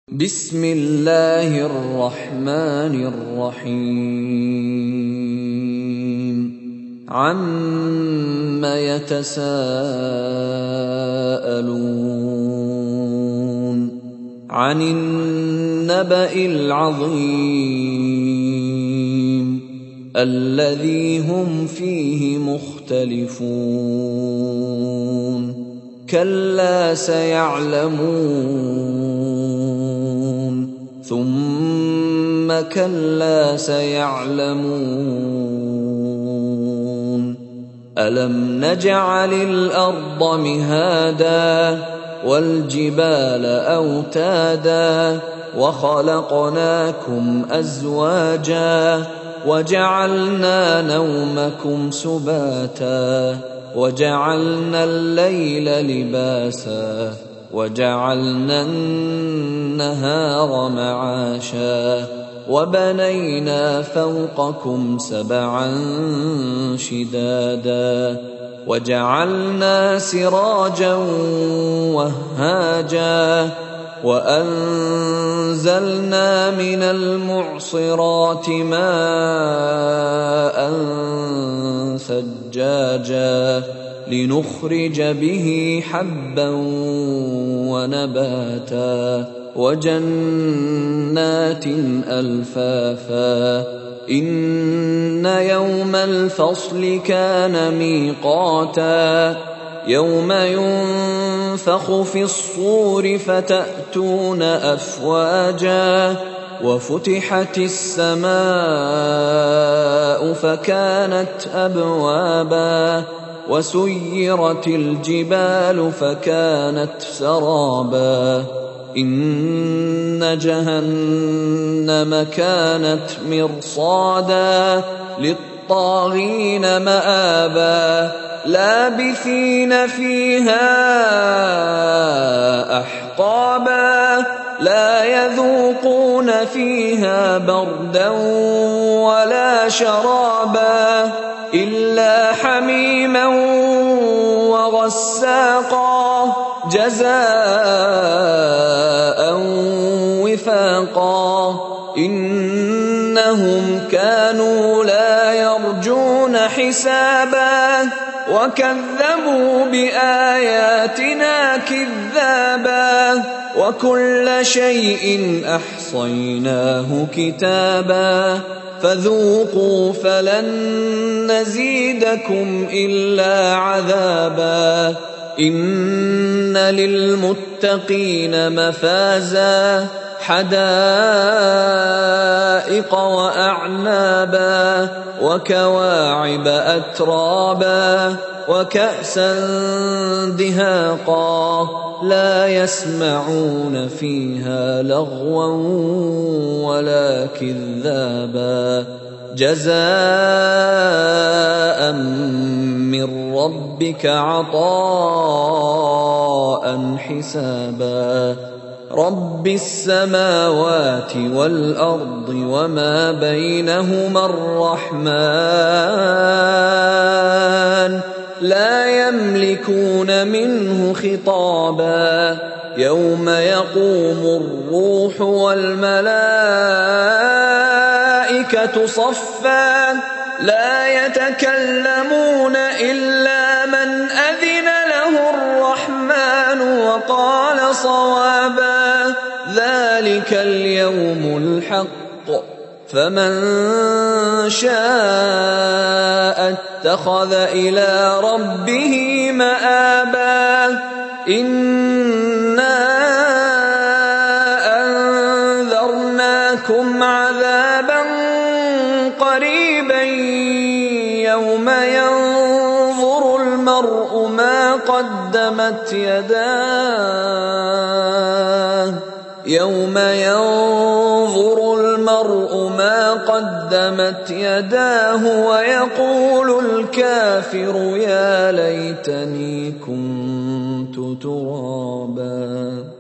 بسم الله الرحمن الرحيم عَمَّ يتساءلون عن النبأ العظيم الذي هم فيه مختلفون كلا سيعلمون ثم كلا سيعلمون ألم نجعل الأرض مهادا والجبال أوتادا وخلقناكم أزواجا وجعلنا نومكم سباتا وجعلنا الليل لباسا وجعلنا النهار معاشا وبنينا فوقكم سبعا شدادا وجعلنا سراجا وهاجا وأنزلنا من المعصرات ماء ثجاجا لنخرج به حبا ونباتا وجنات ألفافا إن يوم الفصل كان ميقاتا يوم ينفخ في الصور فتأتون أفواجا وفتحت السماء فكانت أبوابا وسيرت الجبال فكانت سرابا إن جهنم كانت مرصادا للطاغين مآبا لابثين فيها أحقابا لا يذوقون فيها بردا ولا شرابا إلا حميما وغساقا جزاء وفاقا إنهم كانوا لا يرجون حسابا وكذبوا بآياتنا كذابا وكل شيء أحصيناه كتابا فذوقوا فلن نزيدكم إلا عذابا إن للمتقين مفازا حدائق وأعنابا وكواعب أترابا وكأسا دهاقا لا يسمعون فيها لغوا ولا كذابا جزاء من ربك عطاء حسابا رب السماوات والأرض وما بينهما الرحمن لا يملكون منه خطابا يوم يقوم الروح والملائكة صفا لا يتكلمون إلا من أذن له الرحمن وقال صوابا ذلك اليوم الحق فمن شاء اتخذ إلى ربه مآبا إنا أنذرناكم عذابا قريبا يوم ينظر المرء ما قدمت يداه ويقول الكافر يا ليتني كنت ترابا